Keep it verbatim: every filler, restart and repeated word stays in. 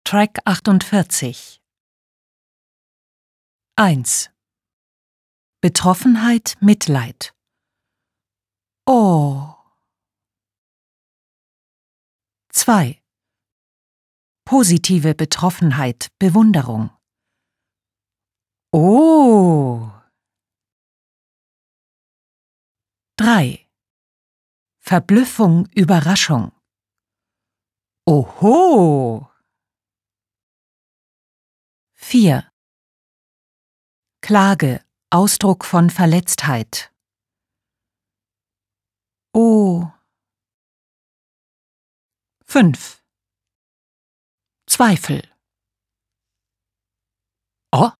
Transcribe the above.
Track achtundvierzig. eins. Betroffenheit, Mitleid. Oh. zwei. Positive Betroffenheit, Bewunderung. Oh. drei. Verblüffung, Überraschung. Oho. vier. Klage, Ausdruck von Verletztheit. Oh. fünf. Zweifel. Oh.